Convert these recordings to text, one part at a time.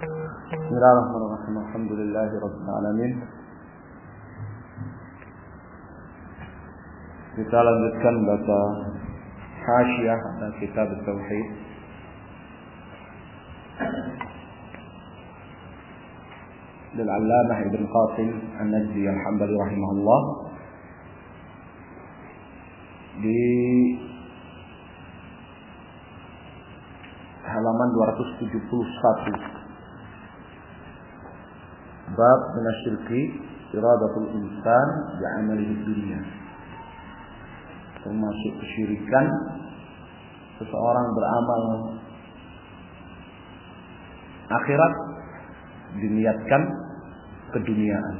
Bismillahirrahmanirrahim. Alhamdulillahirabbil alamin. Kita lanjutkan baca Hasyiah dan Kitab Tauhid. Dari Allamah Ibn Qasim An-Najdi Al-Hambali rahimahullah di halaman 271. Bab minasyirki iradatul insan bi'amalihi dunya. Termasuk kesyirikan seseorang beramal akhirat diniatkan keduniaan.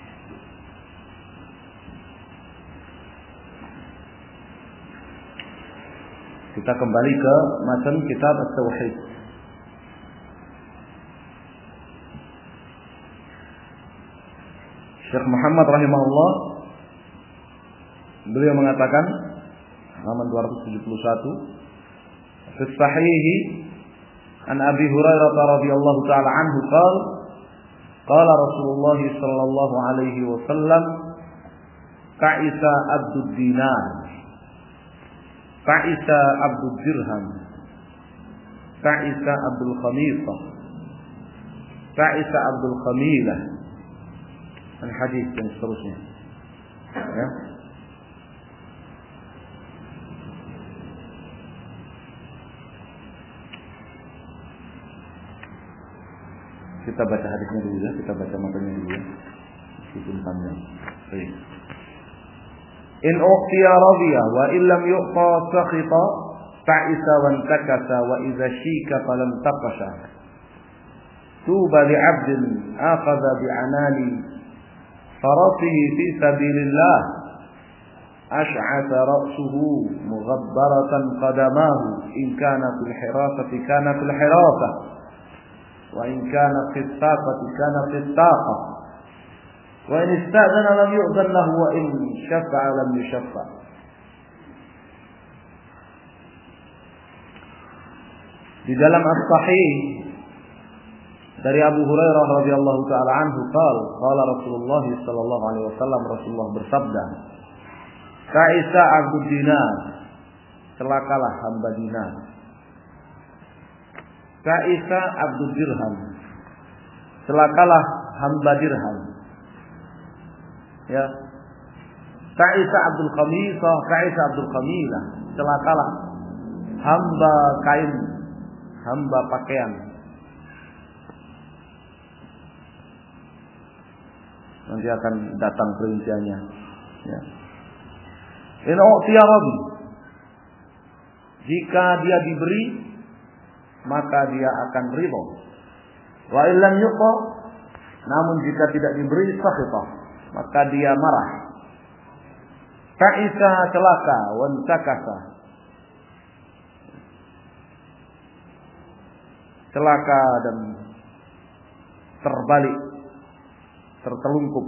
Kita kembali ke matan kitab At-Tauhid. Syekh Muhammad rahimahullah beliau mengatakan halaman 271 fi sahih an Abi Hurairah radhiyallahu taala anhu qala Rasulullah sallallahu alaihi wasallam ta'isa abdud dinar ta'isa abdud dirham ta'isa abdul khamisah ta'isa abdul khamilah hadis dan seterusnya. Ya. Kita baca hadisnya dulu ya, kita baca matanya dulu ya. Meskipun panjang. Baik. In uqtiya radiya wa illam yuqta sakhita ta'isa wa antakasa wa idza shika falam taqasha. Tuba li 'abdin akhadha bi'anani فرسه في سبيل الله أشعث رأسه مغبرة قدماه إن كان في الحراسة كان في الحراسة وإن كان في الساقة كان في الساقة وإن استأذن لم يؤذن له وإن شفع لم يشفع. Di dalam As-Sahih dari Abu Hurairah radhiyallahu taala anhu qala Rasulullah sallallahu alaihi wasallam, Rasulullah bersabda, Ta'isa abdud dinar, celakalah hamba dinar. Ta'isa abdud dirham, celakalah hamba dirham. Ya. Ta'isa abdul khamisah, Ta'isa abdul khamilah, celakalah hamba kain, hamba pakaian. Nanti akan datang perinciannya. Ya. In u'tiya rabi, jika dia diberi maka dia akan ridha. Wa illam yuqa, namun jika tidak diberi sakhita, maka dia marah. Ta'isa celaka wa antakasa, celaka dan terbalik, tertelungkup.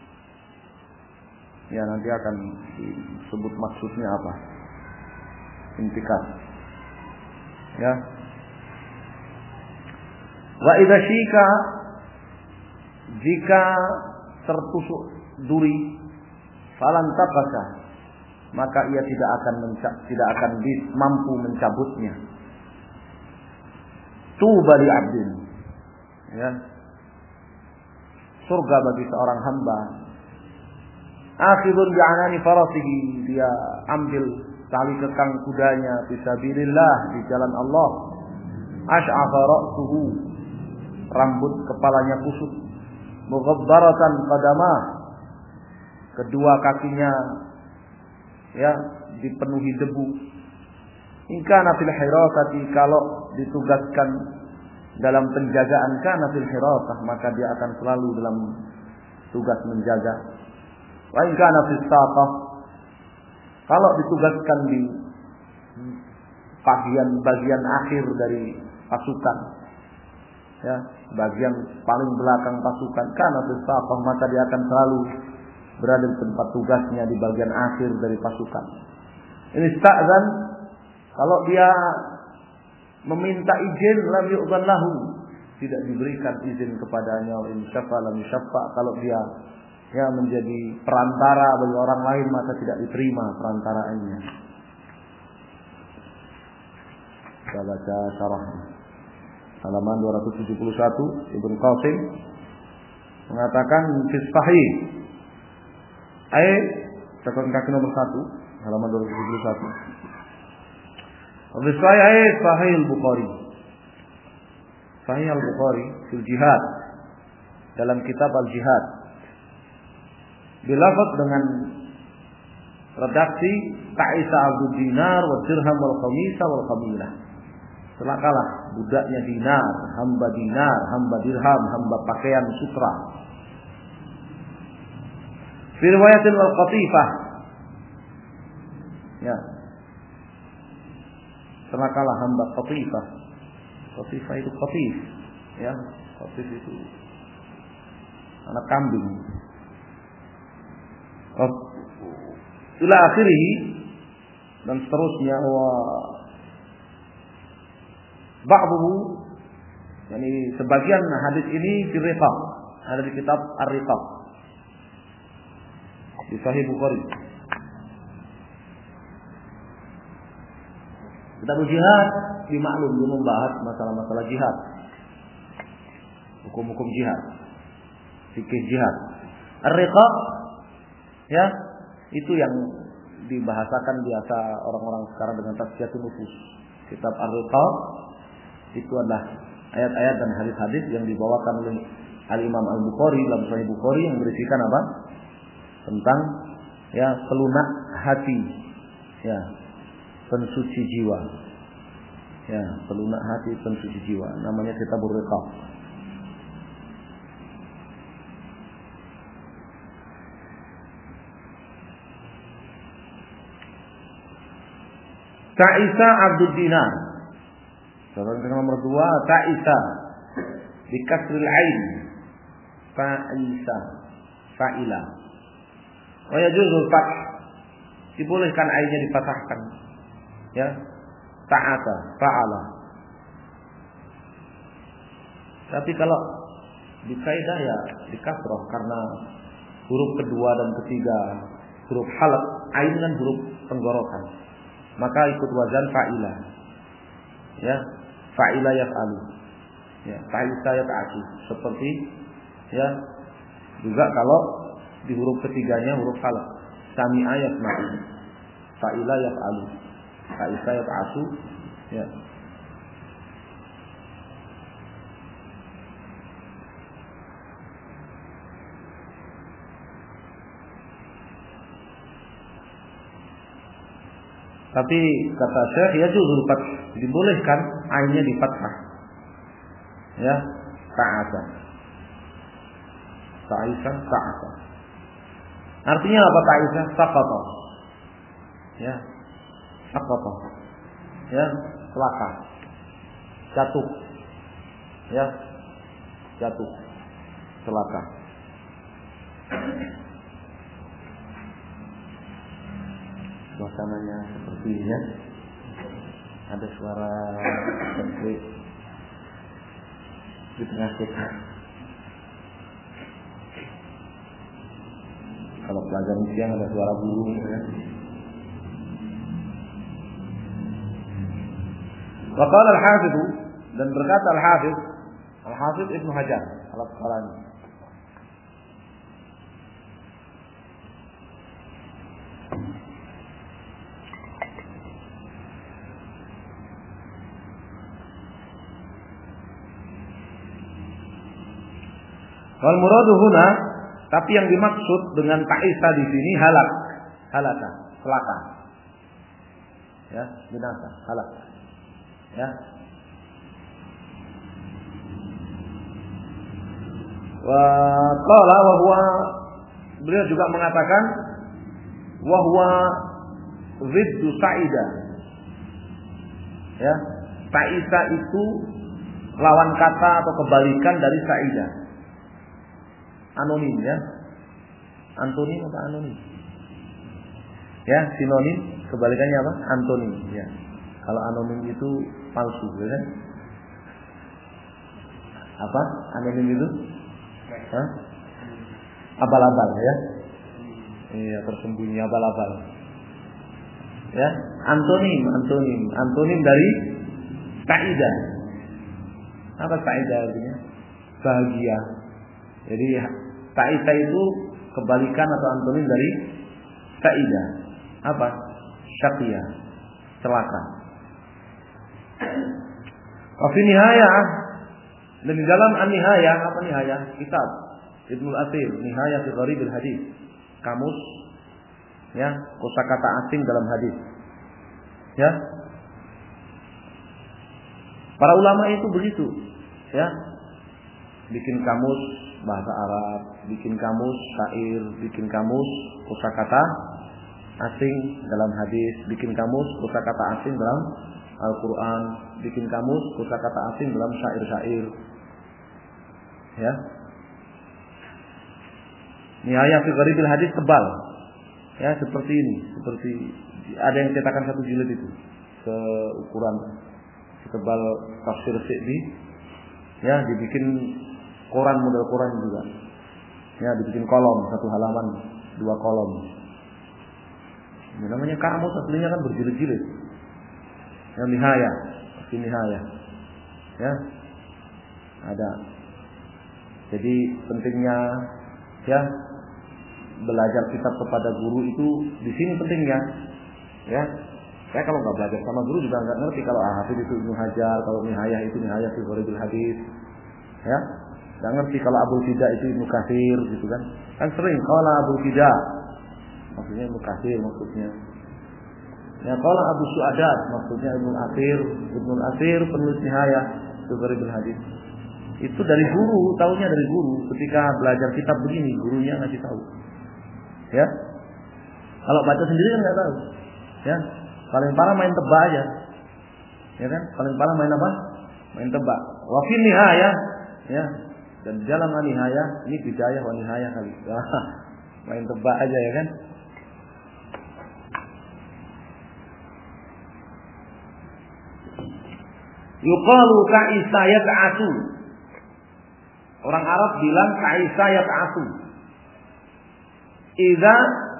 Ya, nanti akan disebut maksudnya apa. Intikas. Ya. Wa idza syika, jika tertusuk duri, falan taqasa, maka ia tidak akan mampu mencabutnya. Tuba li 'abdin. Ya. Surga bagi seorang hamba. Akhidun bi'anani farasihi, dia ambil tali kekang kudanya fisabilillah, di jalan Allah. Ash'afa ra'suhu, rambut kepalanya kusut. Mughabbaratan qadamah, kedua kakinya ya dipenuhi debu. In kana fil hirasati, kalau ditugaskan dalam penjagaan, kana fil hirasah, maka dia akan selalu dalam tugas menjaga. Wa in kana fis saqah, kalau ditugaskan di bagian akhir dari pasukan, ya, bagian paling belakang pasukan, kana fis saqah, maka dia akan selalu berada di tempat tugasnya di bagian akhir dari pasukan. Ini sta'zan, kalau dia meminta izin lam yu'zan lahu, tidak diberikan izin kepadanya, in syafa lam yusyaffa, kalau dia menjadi perantara bagi orang lain maka tidak diterima perantaraannya. Kita baca syarahnya. Halaman 271, Ibnu Qasim mengatakan fi sahih. Catatan kaki nomor 1, halaman 271. Fi sahih Sahih Al-Bukhari. Sahih Al-Bukhari fil jihad, dalam kitab Al-Jihad, bilafaz dengan redaksi ta'isa abdud dinar wa dirham wal khamisa wal khamilah. Celakalah budaknya dinar, hamba dirham, hamba pakaian sutra. Fi riwayatin wal qatifah. Ya. Celakalah hamba qatifah. Qatifah itu qatif. Ya, qatif itu anak kambing. Ila akhirih, dan seterusnya. Wa ba'dhu, yani sebagian hadis ini di riqaq, ada di kitab Ar-Riqaq di Sahih Bukhari. Kitab jihad dimaklum, dia membahas masalah-masalah jihad, hukum-hukum jihad, fikih jihad. Ar-Riqaq, ya, itu yang dibahasakan biasa orang-orang sekarang dengan tazkiyatun nufus. Kitab Ar-Riqaq itu adalah ayat-ayat dan hadis-hadis yang dibawakan oleh Al-Imam Al-Bukhari dalam Sahih Bukhari, yang berisikan apa? Tentang ya pelunak hati, ya, pensuci jiwa. Ya, pelunak hati, pensuci jiwa. Namanya Kitabur Riqaq. Ta'isa abdud dinar. Contoh nomor 2, ta'isa bi kasril ain. Ta'isa, fa'ila. Wa yajuzul fath. Dibolehkan ainnya dipatahkan. Ya. Ta'ata, fa'ala. Tapi kalau di kaidah ya di kasrah, karena huruf kedua dan ketiga huruf halq, ain kan huruf tenggorokan. Maka ikut wazan fa'ila. Ya, fa'ila yaf'alu. Ya, ta'isa yata'atu. Seperti ya, juga kalau di huruf ketiganya huruf halq, sami'a yasma'u. Fa'ila yaf'alu. Ta'isa yata'atu. Ya. Tapi kata Syekh, ya juzul fath, dibolehkan ainnya di fathah. Ya, ta'asa. Ta'isa, ta'asa. Artinya apa ta'isa? Saqata. Ya. Saqata. Ya, celaka. Jatuh. Ya. Jatuh. Celaka. Suasananya seperti ini ya. Ada suara seperti di tengah kita. Kalau pelajaran siang ada suara burung ya. Wa qala al-Hafidz, dan berkata Al-Hafidz Ibnu Hajar Al-Asqalani, wal muradu huna, tapi yang dimaksud dengan ta'isa di sini halaka, celaka. Ya, binasa, halak. Ya. Wa qala wa huwa, beliau juga mengatakan wa huwa ziddu sa'ida. Ya, ta'isa itu lawan kata atau kebalikan dari sa'ida. Anonim ya. Antonim atau anonim? Ya, sinonim kebalikannya apa? Antonim ya. Kalau anonim itu palsu ya kan? Apa? Anonim itu? Hah? Abal-abal ya? Iya, tersembunyi abal-abal. Ya, antonim dari kaidah. Apa kaidah artinya? Bahagia. Jadi kaidah itu kebalikan atau antonim dari kaidah. Apa? Syaqiyah, celaka. Wa fi nihayah, dan di dalam an-nihayah, apa nihayah? Kitab Ibnu Athir, Nihayah fi Gharibil Hadis. Kamus ya, kosakata asing dalam hadis. Ya. Para ulama itu begitu, ya. Bikin kamus bahasa Arab, bikin kamus syair, bikin kamus kosakata asing dalam hadis, bikin kamus kosakata asing dalam Al-Qur'an, bikin kamus kosakata asing dalam syair-syair. Ya. Nihayah fi Gharibil Hadis tebal. Ya, seperti ini, seperti ada yang cetakan 1 jilid itu. Seukuran setebal tafsir Sa'di. Ya, dibikin koran, model koran juga. Ya, dibikin kolom 1 halaman, 2 kolom. Ini namanya kamus, aslinya kan berjilid-jilid. Yang nihayah, fi nihayah. Ya. Ada. Jadi pentingnya ya belajar kitab kepada guru itu di sini pentingnya. Ya. Saya kalau nggak belajar sama guru juga nggak ngerti kalau Hafidz itu Ibnu Hajar, kalau nihayah itu nihayah fi Gharibil Hadis. Ya. Nggak ngerti kalau Abul Fida itu Ibnu Katsir gitu kan. Kan sering qala Abul Fida. Maksudnya Ibnu Katsir maksudnya. Ya qala Abu Su'adat maksudnya Ibnu Athir penulis nihayah fi Gharibil Hadis. Itu dari guru, taunya dari guru. Ketika belajar kitab begini, gurunya ngasih tahu. Ya, kalau baca sendiri kan nggak tahu. Ya, paling parah main tebak aja. Ya kan, paling parah main apa? Main tebak. Wa fi nihayah, ya. Dan dalam nihayah ini bidayah wa nihayah kali. Main tebak aja ya kan. Yuqalu ka'isa yat'asu. Orang Arab bilang ka'isa yat'asu. Idza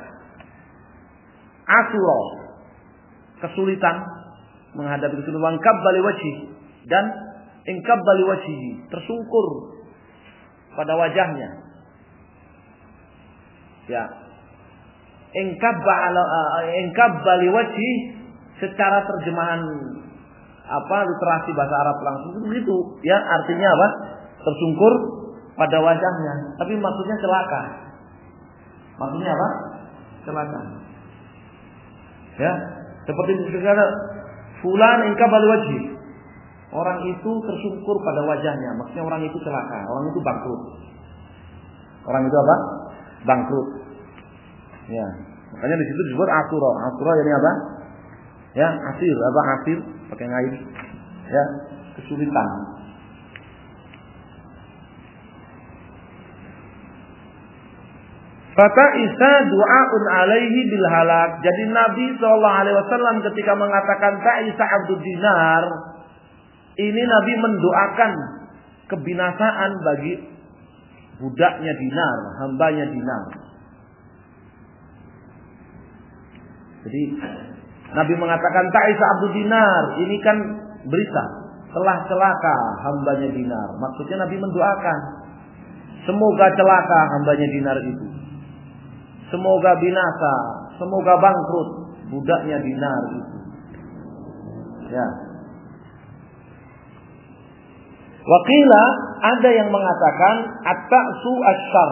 asura, kesulitan menghadapi kesulitan, kabbali wajhi, dan ingkabbali wajhi, tersungkur pada wajahnya. Ya. Ingkabbali wajhi secara terjemahan literasi bahasa Arab langsung itu begitu, ya, artinya apa? Tersungkur pada wajahnya, tapi maksudnya celaka. Maksudnya apa? Celaka. Ya, seperti dikatakan fulan ingkabal wajhi. Orang itu tersungkur pada wajahnya, maksudnya orang itu celaka, orang itu bangkrut. Orang itu apa? Bangkrut. Ya, makanya di situ disebut asura. Asura ini apa? Ya, asir, apa asir? Pakai ngair. Ya, kesulitan. Fata'isa du'aun alaihi bil halak. Jadi Nabi SAW ketika mengatakan ta'isa abdud dinar, ini Nabi mendoakan kebinasaan bagi budaknya dinar, hambanya dinar. Jadi Nabi mengatakan ta'isa abdud dinar, ini kan berita telah celaka hambanya dinar. Maksudnya Nabi mendoakan semoga celaka hambanya dinar itu. Semoga binasa, semoga bangkrut budaknya dinar itu. Ya. Wakila ada yang mengatakan at-ta'su asyarr.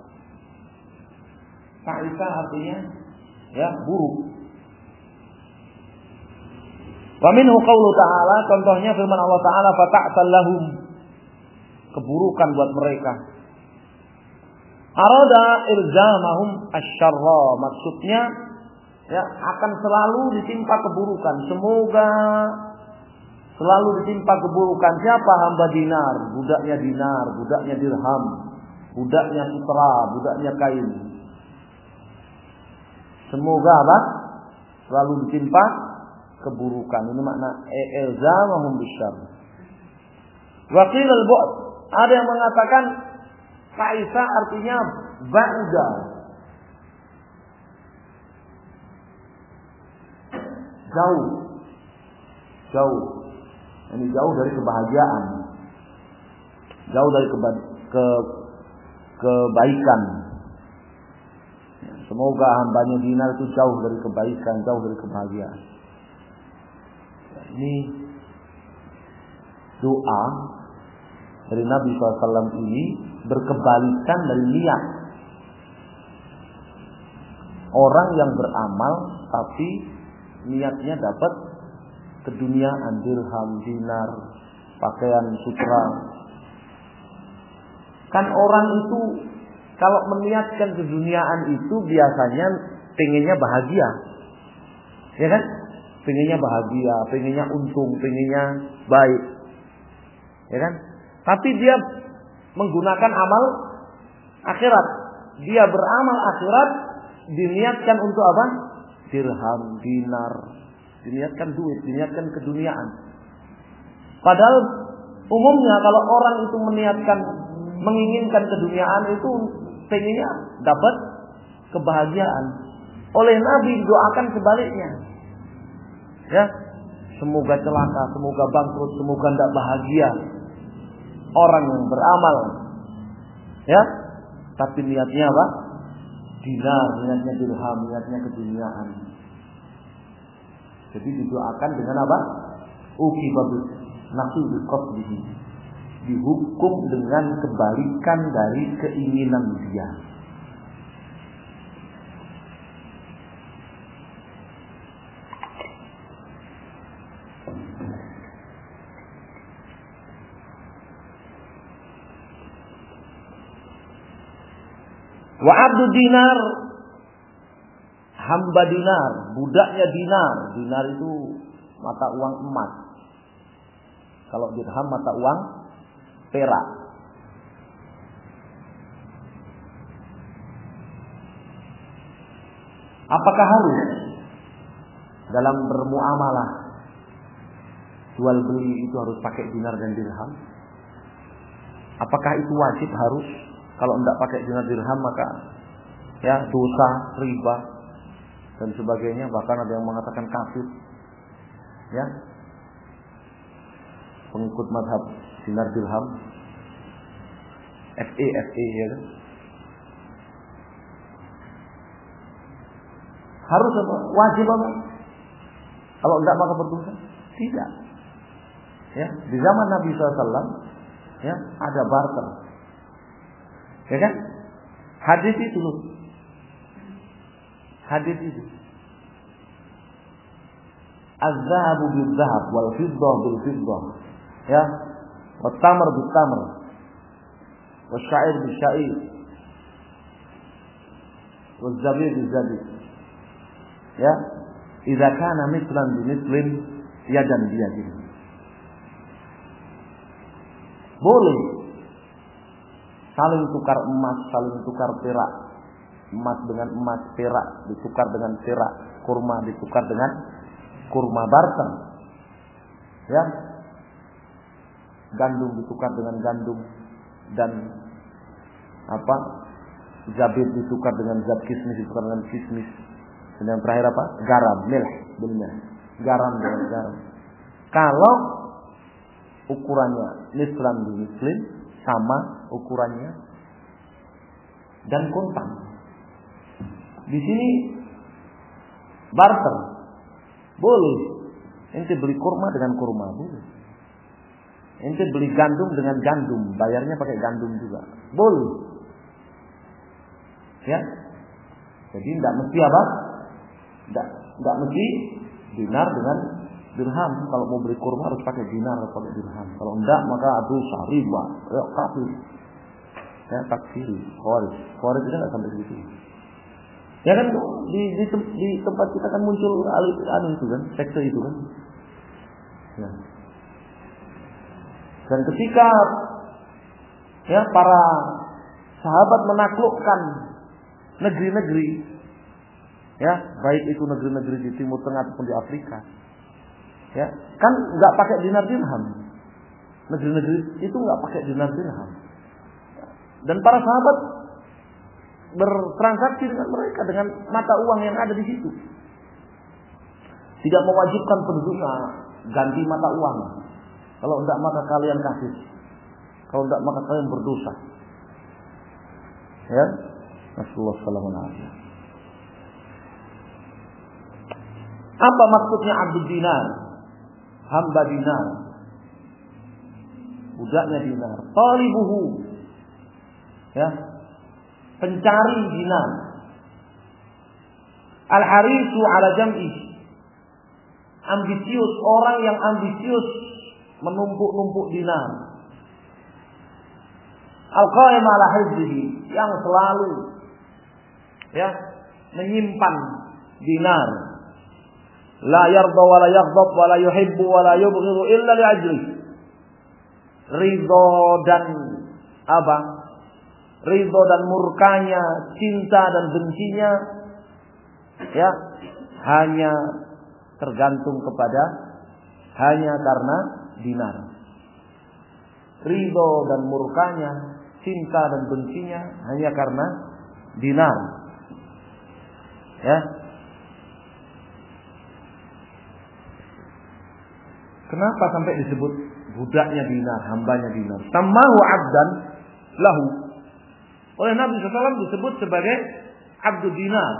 Ta'isa artinya ya buruk. Wa minhu qaulu ta'ala, contohnya firman Allah Ta'ala fata'sal lahum, keburukan buat mereka. Arada ilzamahum asyarra, maksudnya ya akan selalu ditimpa keburukan. Semoga selalu ditimpa keburukan siapa? Hamba dinar, budaknya dirham, budaknya sutra, budaknya kain. Semoga apa? Selalu ditimpa keburukan. Ini makna ilzamahum bisyarr. Wa qila al-bu'd, Ada yang mengatakan Kaisa artinya ba'da. Jauh. Jauh. Ini jauh dari kebahagiaan. Jauh dari kebaikan. Semoga hambanya Dinar itu jauh dari kebaikan, jauh dari kebahagiaan. Ini doa dari Nabi SAW ini berkebalikan dari niat. Orang yang beramal tapi niatnya dapat keduniaan, dirham, dinar, pakaian sutra. Kan orang itu kalau meniatkan keduniaan itu biasanya pengennya bahagia. Ya kan? Pengennya bahagia, pengennya untung, pengennya baik. Ya kan? Tapi dia menggunakan amal akhirat. Dia beramal akhirat diniatkan untuk apa? Dirham, dinar, diniatkan duit, diniatkan keduniaan. Padahal umumnya kalau orang itu menginginkan keduniaan itu pengennya dapat kebahagiaan. Oleh Nabi doakan sebaliknya. Ya, semoga celaka, semoga bangkrut, semoga tidak bahagia orang yang beramal. Ya, tapi niatnya apa? Dinar, niatnya dirham, niatnya keduniaan. Jadi didoakan dengan apa? Uqibabis naqi biqasdihi. Dihukum dengan kebalikan dari keinginan dia. Wa abdu dinar, hamba dinar, budaknya dinar. Dinar itu mata uang emas. Kalau dirham mata uang perak. Apakah harus dalam bermuamalah jual beli itu harus pakai dinar dan dirham? Apakah itu wajib harus? Kalau tidak pakai dinar dirham maka ya dosa, riba dan sebagainya. Bahkan ada yang mengatakan kafir. Ya, pengikut mazhab dinar dirham, FE ya kan? Harus apa? Wajib apa? Kalau tidak maka berdosa? Tidak. Ya, di zaman Nabi SAW ya ada barter. Ya kan? Hadis itu loh. Hadis itu. Az-zahabu bil-zahab wal-fiddah bil-fiddah. Ya, wat-tamr bil-tamr. Was-sya'ir bil-sya'ir. Was-zabib bil-zabib. Ya, idza kana mithlan bi-mithlin yadan biyadin. Boleh saling tukar emas, saling tukar perak. Emas dengan emas, perak ditukar dengan perak, kurma ditukar dengan kurma, barter. Ya. Gandum ditukar dengan gandum dan apa? Zabib ditukar dengan zat, kismis ditukar dengan kismis. Dan yang terakhir apa? Garam, milh, benar. Garam dengan garam. Kalau ukurannya mislan bi mislin, sama ukurannya dan kontan. Di sini barter boleh. Ente beli kurma dengan kurma boleh. Ente beli gandum dengan gandum, bayarnya pakai gandum juga boleh. Ya, jadi tidak mesti apa? Tidak mesti dinar dengan dirham. Kalau mau beli kurma harus pakai dinar atau pakai dirham. Kalau enggak maka dosa, riba, ya kafir. Ya takfiri, khawarij itu enggak sampai segitu. Ya kan di tempat kita kan muncul anu itu kan, sekte itu kan. Ya. Dan ketika ya para sahabat menaklukkan negeri-negeri, ya baik itu negeri-negeri di Timur Tengah ataupun di Afrika, ya kan nggak pakai dinar dirham, Negeri-negeri itu nggak pakai dinar dirham. Dan para sahabat bertransaksi dengan mereka dengan mata uang yang ada di situ. Tidak mewajibkan penduduknya ganti mata uang. Kalau tidak maka kalian kasih. Kalau tidak maka kalian berdosa. Ya, Rasulullah sallallahu alaihi wasallam. Apa maksudnya abdul dinar? Hamba dinar. Budaknya dinar. Talibuhu. Ya. Pencari dinar. Al-harisu ala jam'i. Ambisius, orang yang ambisius menumpuk-numpuk dinar. Al-qaim ala hizbihi, yang selalu ya menyimpan dinar. La yarda wa la yaghdab wa la yuhibbu wa la yubghidu illa li ajli. Ridho dan apa? Ridho dan murkanya, cinta dan bencinya ya hanya tergantung kepada hanya karena dinar. Ridho dan murkanya, cinta dan bencinya hanya karena dinar. Ya. Kenapa sampai disebut budaknya dinar, hambanya dinar? Sammahu 'abdan lahu. Oleh Nabi SAW disebut sebagai abdul dinar.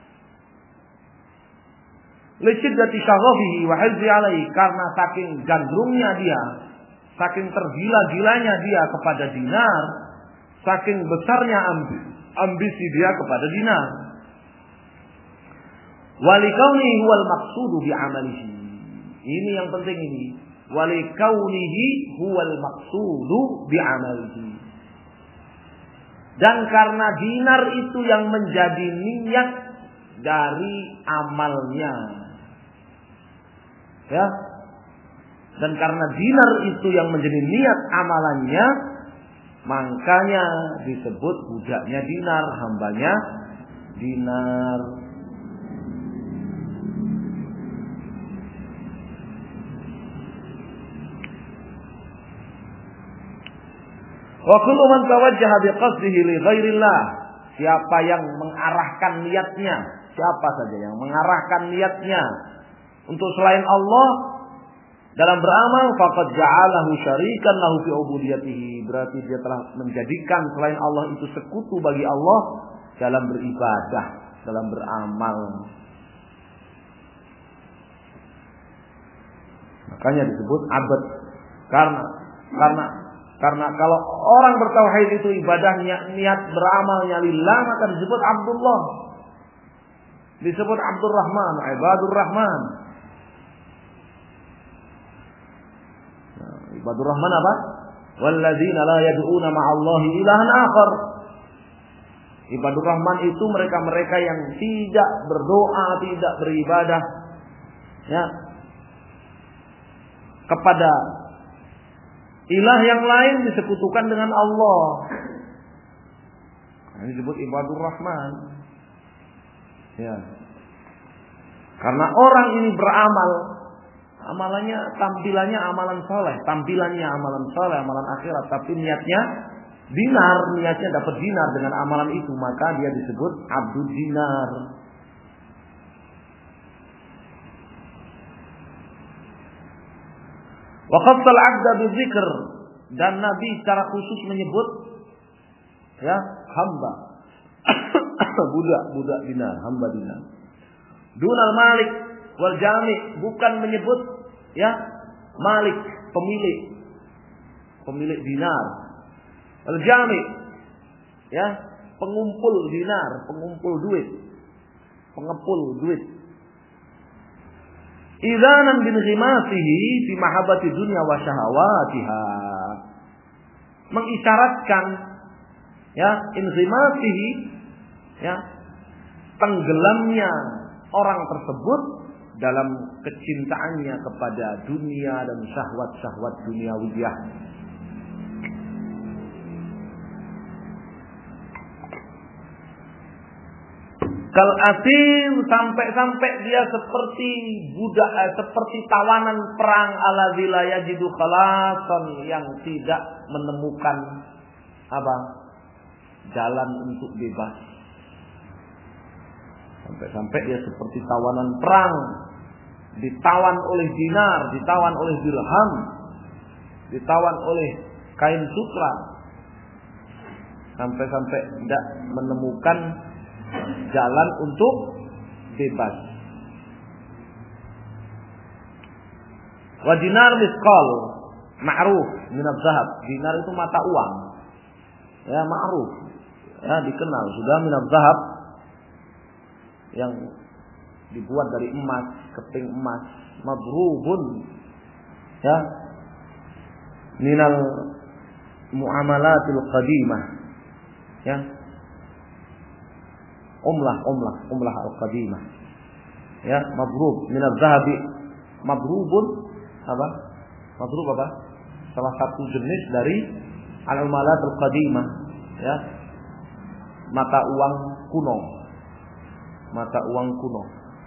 Lisyiddati syaghafihi wa hizzi alaihi, karena saking gandrungnya dia, saking tergila-gilanya dia kepada dinar, saking besarnya ambisi dia kepada dinar. Walikaunihi huwal maqsudu bi amalihi. Ini yang penting ini. Walikaunihi huwal maqsudu bi amalihi. Dan karena dinar itu yang menjadi niat dari amalnya. Ya. Dan karena dinar itu yang menjadi niat amalannya, makanya disebut budaknya dinar, hambanya dinar. Wa kullu man tawajjaha biqasdihi li ghairillah, siapa yang mengarahkan niatnya, siapa saja yang mengarahkan niatnya untuk selain Allah dalam beramal, faqad ja'alahu syarikan lahu fi ubudiyatihi, berarti dia telah menjadikan selain Allah itu sekutu bagi Allah dalam beribadah, dalam beramal. Makanya disebut abad, karena kalau orang bertauhid itu ibadahnya, niat beramalnya lillah, maka disebut Abdullah. Disebut Abdur Rahman, Ibadur Rahman. Ibadur Rahman apa? Walladzina la yad'una ma'allahi ilahan akhar. Ibadur Rahman itu mereka-mereka yang tidak berdoa, tidak beribadah ya kepada ilah yang lain, disekutukan dengan Allah. Ini disebut Ibadur Rahman. Ya. Karena orang ini beramal, amalannya, tampilannya amalan soleh, amalan akhirat, tapi niatnya dinar, niatnya dapat dinar dengan amalan itu, maka dia disebut abdul dinar. Wa qassal 'abda bidzikr, dan Nabi secara khusus menyebut ya hamba budak dinar, hamba dinar. Dunal malik wal jami', bukan menyebut ya malik, pemilik dinar. Al jami' ya pengumpul dinar, pengumpul duit, pengepul duit. Idzanan bin ghimasihi fi mahabbati dunya wa syahawatiha, mengisyaratkan ya inghimasihi ya tenggelamnya orang tersebut dalam kecintaannya kepada dunia dan syahwat-syahwat duniawiyah. Kal asir, sampai dia seperti budak, seperti tawanan perang alladzi la yajidu khalasan, yang tidak menemukan apa? Jalan untuk bebas. Sampai dia seperti tawanan perang, ditawan oleh dinar, ditawan oleh dirham, ditawan oleh kain sutra, sampai tidak menemukan jalan untuk bebas. Wa dinar misqal ma'ruf min az-zahab. Dinar itu mata uang. Ya, ma'ruf. Ya, dikenal sudah min az-zahab, yang dibuat dari emas, keping emas, madrubun. Ya. Minal muamalatil qadimah. Ya. Umlah al-qadimah. Ya, madrub min az-zahabi. Madrubun apa? Madrub apa? Salah satu jenis dari al-muamalat al-qadimah, ya. Mata uang kuno. Mata uang kuno.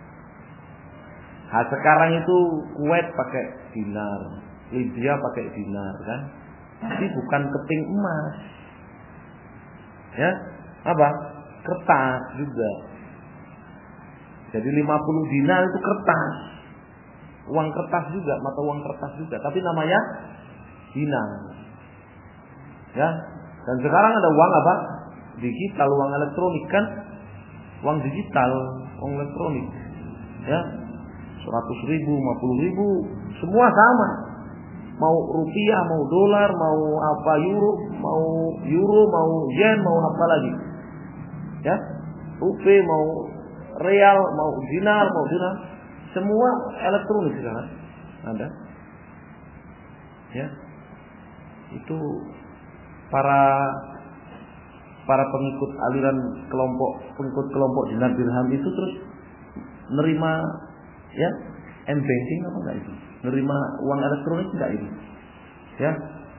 Nah, sekarang itu Kuwait pakai dinar, Libya pakai dinar, kan? Tapi bukan keping emas. Ya, apa? Kertas juga. Jadi 50 dinar itu kertas. Uang kertas juga, mata uang kertas juga, tapi namanya dinar. Ya. Dan sekarang ada uang apa? Digital, uang elektronik, kan? Uang digital, uang elektronik. Ya. 100.000, 50.000, semua sama. Mau rupiah, mau dolar, mau apa euro, mau yen, mau apa lagi. Ya. Rupiah, mau real, mau dinar, semua elektronik sekarang ada. Ya. Itu para pengikut aliran pengikut kelompok dinar dirham itu terus nerima, ya, m-banking apa enggak itu? Nerima uang elektronik enggak itu? Ya.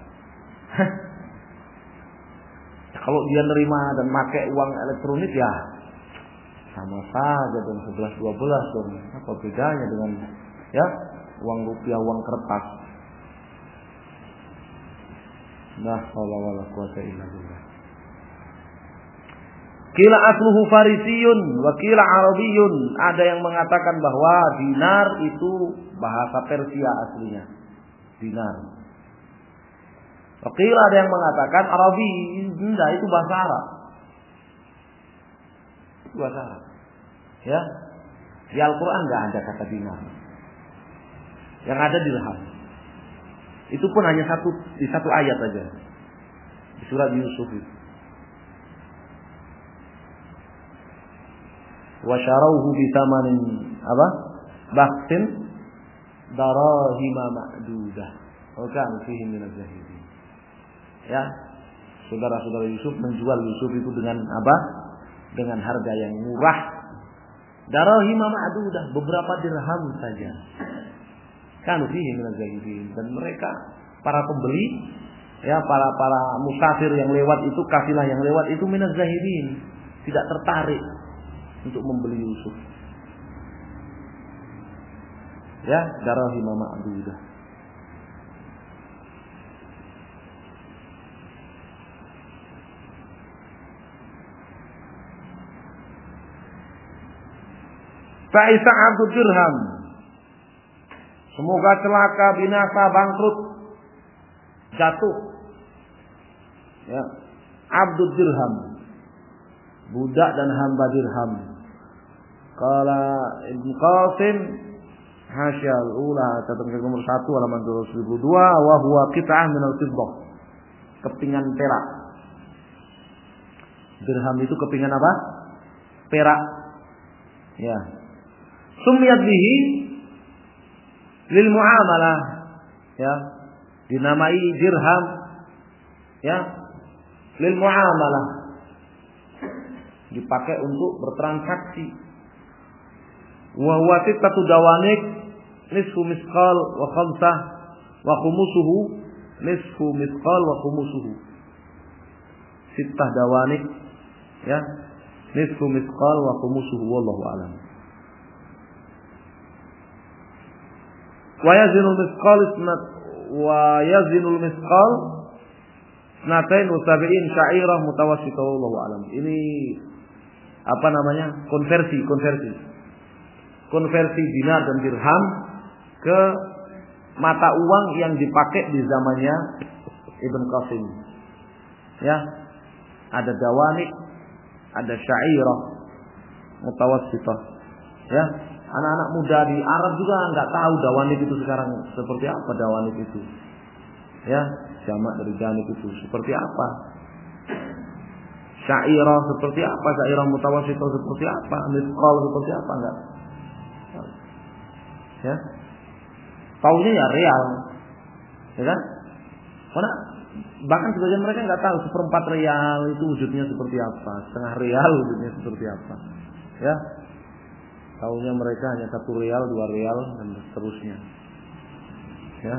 Kalau dia nerima dan pakai uang elektronik, ya sama saja dong, 11-12 dong. Apa bedanya dengan, ya, uang rupiah, uang kertas? Nah, wala quwata illa billah. Kila asluhu farisiyun wa kila arabiyun. Ada yang mengatakan bahwa dinar itu bahasa Persia aslinya. Dinar. Wa kila ada yang mengatakan Arabi, enggak, itu bahasa Arab. Itu bahasa Arab. Ya. Di Al-Qur'an enggak ada kata dinar. Yang ada dirham. Itu pun hanya di satu ayat saja. Di surat Yusuf itu. Wa sharauhu bi thamanin apa? Bakhsin darahima ma'dudah. Wa kan fihi min az-zahidin. Ya. Saudara-saudara Yusuf menjual Yusuf itu dengan apa? Dengan harga yang murah. Darahima ma'dudah, beberapa dirham saja. Kan fihi min az-zahidin, dan mereka para pembeli, ya, para musafir yang lewat itu, kafilah yang lewat itu min az-zahidin, tidak tertarik untuk membeli Yusuf. Ya, darahima ma'dudah. Fa'isa abdul dirham. Semoga celaka, binasa, bangkrut, jatuh. Ya, abdul dirham, budak dan hamba dirham. Qala Ibn Qasim hasyal ula, catatan nomor 1 halaman 202, wa huwa qit'ah min al-fiddah. Kepingan perak. Dirham itu kepingan apa? Perak. Ya. Sumiyat bihi lil muamalah, ya, dinamai dirham, ya, lil muamalah, dipakai untuk bertransaksi. Wa huwa sittatu dawanik nisfu misqal wa khamsah wa khumusuhu nisfu misqal wa khumusuhu. Sittah dawanik, ya, nisfu misqal wa khumusuhu wallahu a'lam. Wa yazinul misqal snatain wa sab'in sya'irah mutawassitah wallahu a'lam. Ini apa namanya? Konversi dinar dan dirham ke mata uang yang dipakai di zamannya Ibn Qasim. Ya, ada dawanik, ada syairah, mutawassitah. Ya, anak-anak muda di Arab juga nggak tahu dawanik itu sekarang seperti apa dawanik itu. Ya, jamak dari danik itu seperti apa. Syairah seperti apa, syairah mutawassitah seperti apa, misqal seperti apa enggak. Ya. Taunya ya real. Ya kan? Karena bahkan sebagian mereka nggak tahu seperempat real itu wujudnya seperti apa, setengah real wujudnya seperti apa. Ya. Taunya mereka hanya 1 real, 2 real dan seterusnya. Ya.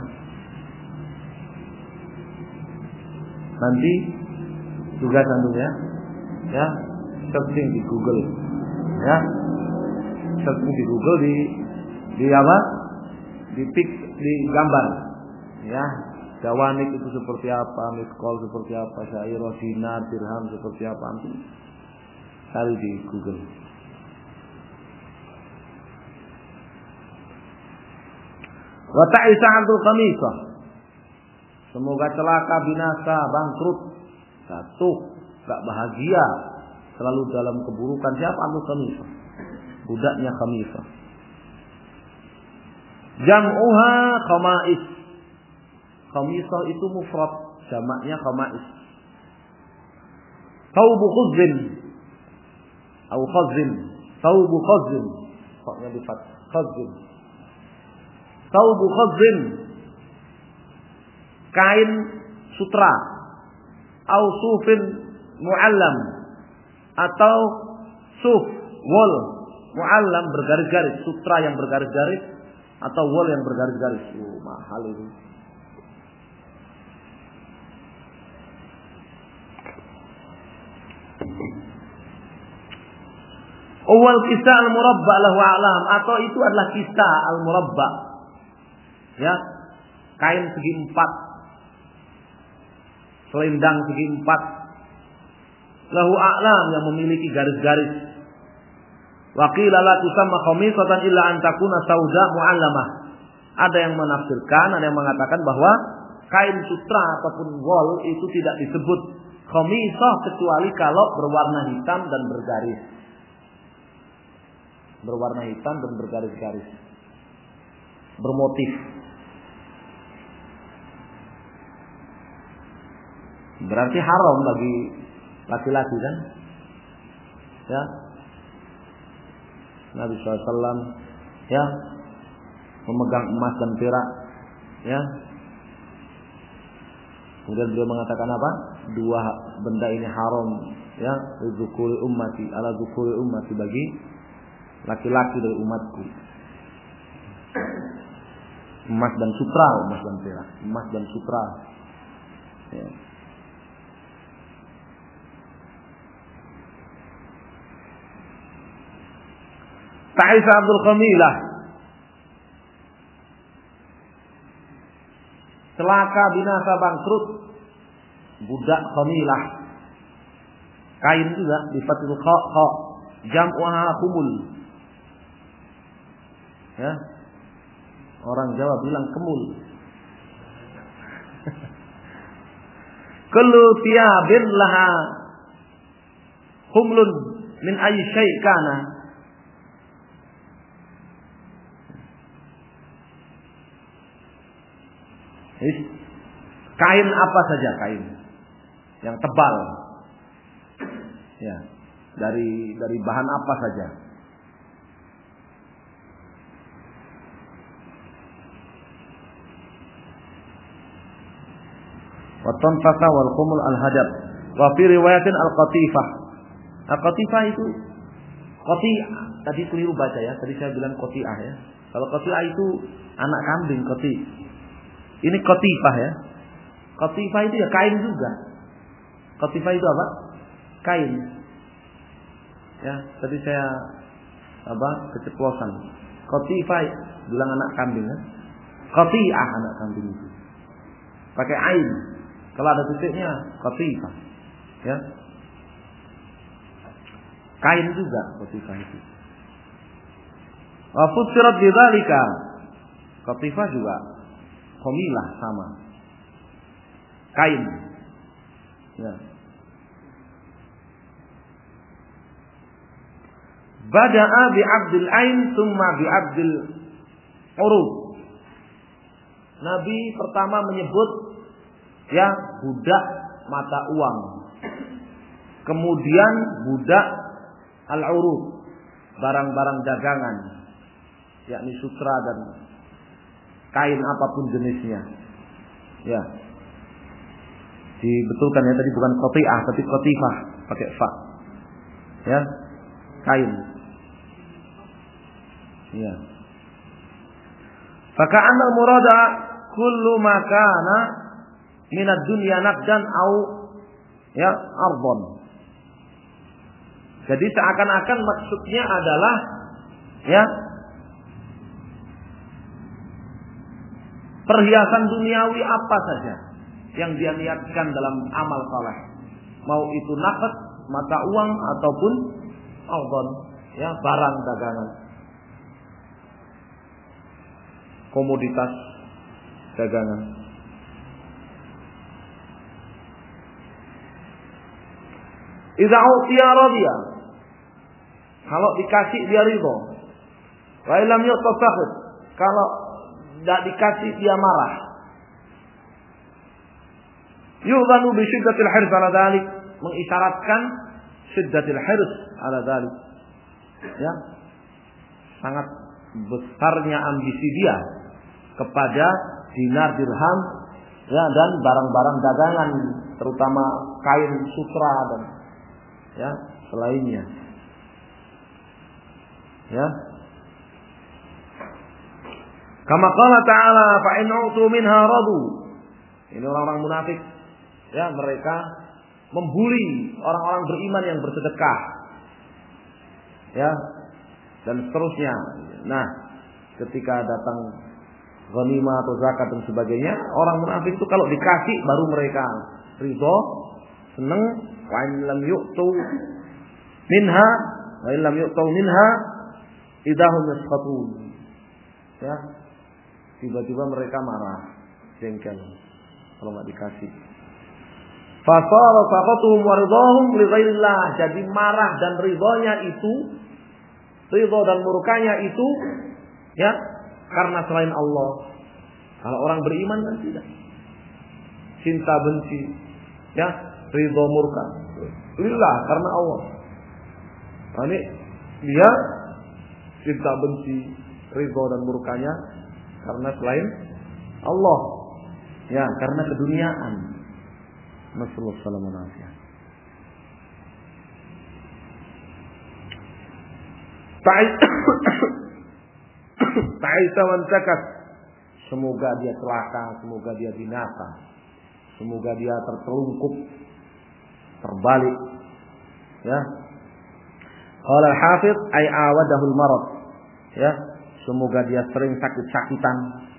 Nanti tugas antum ya, searching di Google. Ya. Searching di Google di apa? Di gambar. Ya. Dawanik itu seperti apa, misqal seperti apa, syairah, dinar, dirham seperti apa, antum cari di Google. Wa ta'isa 'abdul khamisah. Semoga celaka, binasa, bangkrut, jatuh, gak bahagia, selalu dalam keburukan. Siapa 'abdul khamisah? Budaknya khamisah. Jam'uha khamais. Khamisah itu mufrad, jamaknya khamais. Thawbu khuzzin atau khazzin, thawbu khazzin. Faknya di fath, khazzin. Thawbu khazzin, kain sutra. Au sufin mu'allam, atau suf, wol mu'allam bergaris-garis, sutra yang bergaris-garis atau wol yang bergaris-garis. Mahal itu. Awal kisah al-murabba lahu a'lam, atau itu adalah kisah al-murabba. Ya, kain segi 4, selendang segi 4, lahu a'lam yang memiliki garis-garis. Wa qila la tusamma khamisatan illa an takuna sauda mu'allamah. Ada yang menafsirkan, ada yang mengatakan bahwa kain sutra ataupun wol itu tidak disebut khamisah kecuali kalau berwarna hitam dan bergaris. Berwarna hitam dan bergaris-garis, bermotif. Berarti haram bagi laki-laki kan? Ya. Nabi SAW ya memegang emas dan perak, ya. Kemudian beliau mengatakan apa? 2 benda ini haram, ya, dzukuri ummati, ala dzukuri ummati, bagi laki-laki dari umatku. Emas dan sutra, emas dan perak, emas dan sutra. Ya. Ta'isa Abdul Khamilah, celaka, binasa, bangkrut budak Khamilah. Kain juga di fathul kha, jam'uha khumul. Ya. Orang Jawa bilang kemul. Kullu thiyabin laha khumlun min ayyi syai' kana. Kain apa saja, kain yang tebal, ya, dari bahan apa saja. Wa tanfasa wal khumul al hadab. Wa fi riwayatin al qatifah. Al qatifah itu qati'ah. Tadi keliru baca ya. Tadi saya bilang qati'ah ya. Kalau qati'ah itu anak kambing, qati'. Ini qatifah ya. Qatifah itu ya kain juga. Qatifah itu apa? Kain. Ya, tadi saya keceplosan. Qatifah bilang anak kambing kan? Qati'ah anak kambing itu. Pakai ain. Kalau ada titiknya qatifah. Ya. Kain juga qatifah itu. Wa fussirat bidzalika. Qatifah juga qamilah sama. Kain. Ya. Bada'a bi'abdil ain thumma bi'abdil urud. Nabi pertama menyebut ya budak mata uang. Kemudian budak al-urud, barang-barang dagangan, yakni sutra dan kain apapun jenisnya. Ya. Dibetulkan ya tadi bukan qati'ah tapi qatifah pakai fa. Ya. Kain. Ya. Faka'anna al-murada kullu ma kana min ad-dunya naqdan au ya ardon. Jadi seakan-akan maksudnya adalah ya perhiasan duniawi apa saja yang dia niatkan dalam amal saleh. Mau itu naqd, mata uang ataupun ardon, ya barang dagangan. Komoditas dagangan. Idza utiya radiya. Kalau dikasih dia ridho. Wa illam yu'ta sakhit. Kalau tidak dikasih dia marah. Yu'dhanu bi shiddatil hirs ala dzalik, mengisyaratkan shiddatil hirs ala dzalik. Ya. Sangat besarnya ambisi dia kepada dinar dirham ya dan barang-barang dagangan terutama kain sutra dan ya selainnya. Ya. Kama qala ta'ala fa in utu minha radu. Ini orang-orang munafik. Ya, mereka membuli orang-orang beriman yang bersedekah. Ya. Dan seterusnya. Nah, ketika datang ghanimah atau zakat dan sebagainya, orang munafik itu kalau dikasih baru mereka ridho, senang. Wa in lam yu'tu minha, wa in lam yu'tu minha idahum yasqatun. Ya. Tiba-tiba mereka marah, jengkel kalau enggak dikasih. Fasara saqatuhum wa ridahum li ghairillah. Jadi marah dan ridhonya itu, ridho dan murkanya itu ya karena selain Allah. Kalau orang beriman kan tidak. Cinta benci, ya ridho murka. Lillah karena Allah. Nah, ini dia cinta benci, ridho dan murkanya karena selain Allah. Ya, karena keduniaan. Nasallallahu alaihi wasallam. Ta'isa wan takas. Semoga dia celaka, semoga dia binasa. Semoga dia tertelungkup, terbalik. Ya. Qala al-Hafidz ay awadahu al-marad. Ya, semoga dia sering sakit-sakitan.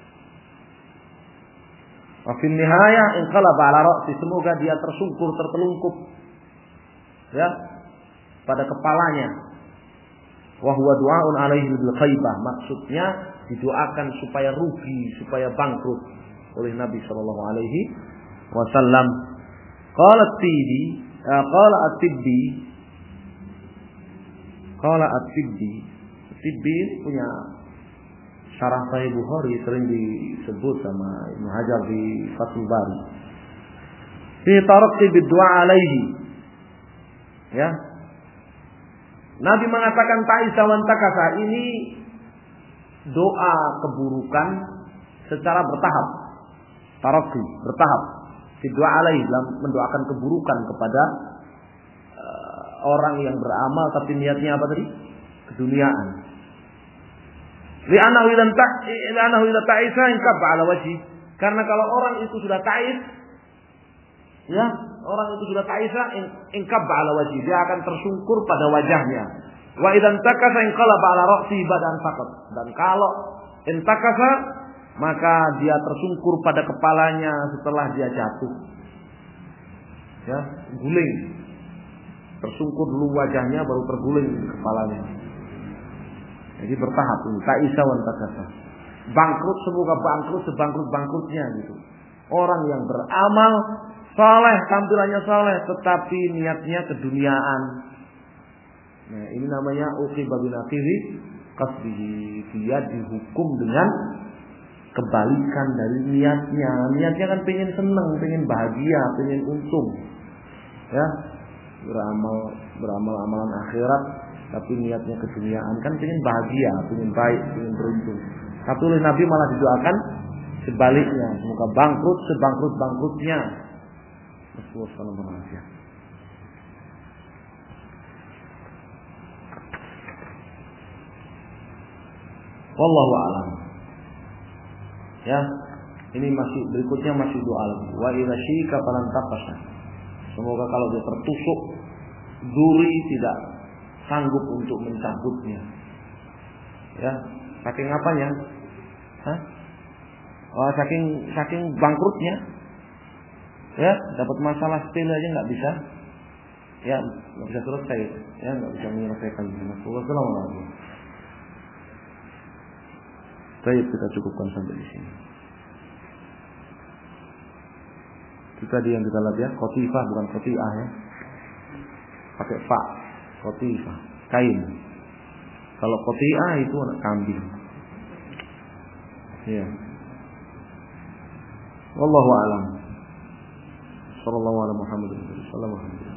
Wa fi nihayah inqalaba ala ra'si, semoga dia tersungkur, tertelungkup. Ya, pada kepalanya. Wa huwa du'aun alaihi bil khaybah, maksudnya didoakan supaya rugi, supaya bangkrut oleh Nabi sallallahu alaihi wasallam. Qala At-Tibbi punya syarah Sahih Bukhari, sering disebut sama Ibnu Hajar di Fathul Bari. Fi tarqi bid-du'a alaihi. Ya. Nabi mengatakan ta'isa wan takasa, ini doa keburukan secara bertahap. Tarqi, bertahap. Fi du'a alaihi, dalam mendoakan keburukan kepada orang yang beramal tapi niatnya apa tadi? Keduniaan. Li'annahu idza ta'isa inkabba ala wajhi. Karena kalau orang itu sudah ta'is, ya, orang itu sudah ta'isa ingkab ala wajhi, dia akan tersungkur pada wajahnya. Wa idan takasa inqalaba ala ra'si badan faqat. Dan kalau intakasa maka dia tersungkur pada kepalanya setelah dia jatuh. Ya, guling. Tersungkur dulu wajahnya baru terguling kepalanya. Jadi bertahap ini, ta'isa wa takasa. Bangkrut, semoga bangkrut sebangkrut-bangkrutnya gitu. Orang yang beramal saleh, tampilannya saleh, tetapi niatnya keduniaan. Nah, ini namanya uqiba binaqiri qasdihi. Dia dihukum dengan kebalikan dari niatnya. Niatnya kan pengen seneng, pengen bahagia, pengen untung. Ya, beramal amalan akhirat, tapi niatnya keduniaan, kan pengen bahagia, pengen baik, pengen beruntung. Tapi oleh Nabi malah didoakan sebaliknya, semoga bangkrut sebangkrut-bangkrutnya. Rasulullah SAW. Wallahu a'lam. Ya, ini masih berikutnya masih doa lagi. Wa idza syika falan taqasa. Semoga kalau dia tertusuk duri tidak sanggup untuk mencabutnya. Ya, saking apanya? Hah? Oh, saking bangkrutnya. Ya, dapat masalah sepele aja nggak bisa. Ya, nggak bisa selesai. Ya, nggak bisa menyelesaikan. Rasulullah. Baik, kita cukupkan sampai di sini. Itu tadi yang kita lihat ya, qatifah bukan qati'ah ya. Pakai fa, qatifah, kain. Kalau qati'ah itu anak kambing. Ya. Wallahu a'lam. Sallallahu alaihi wa sallam.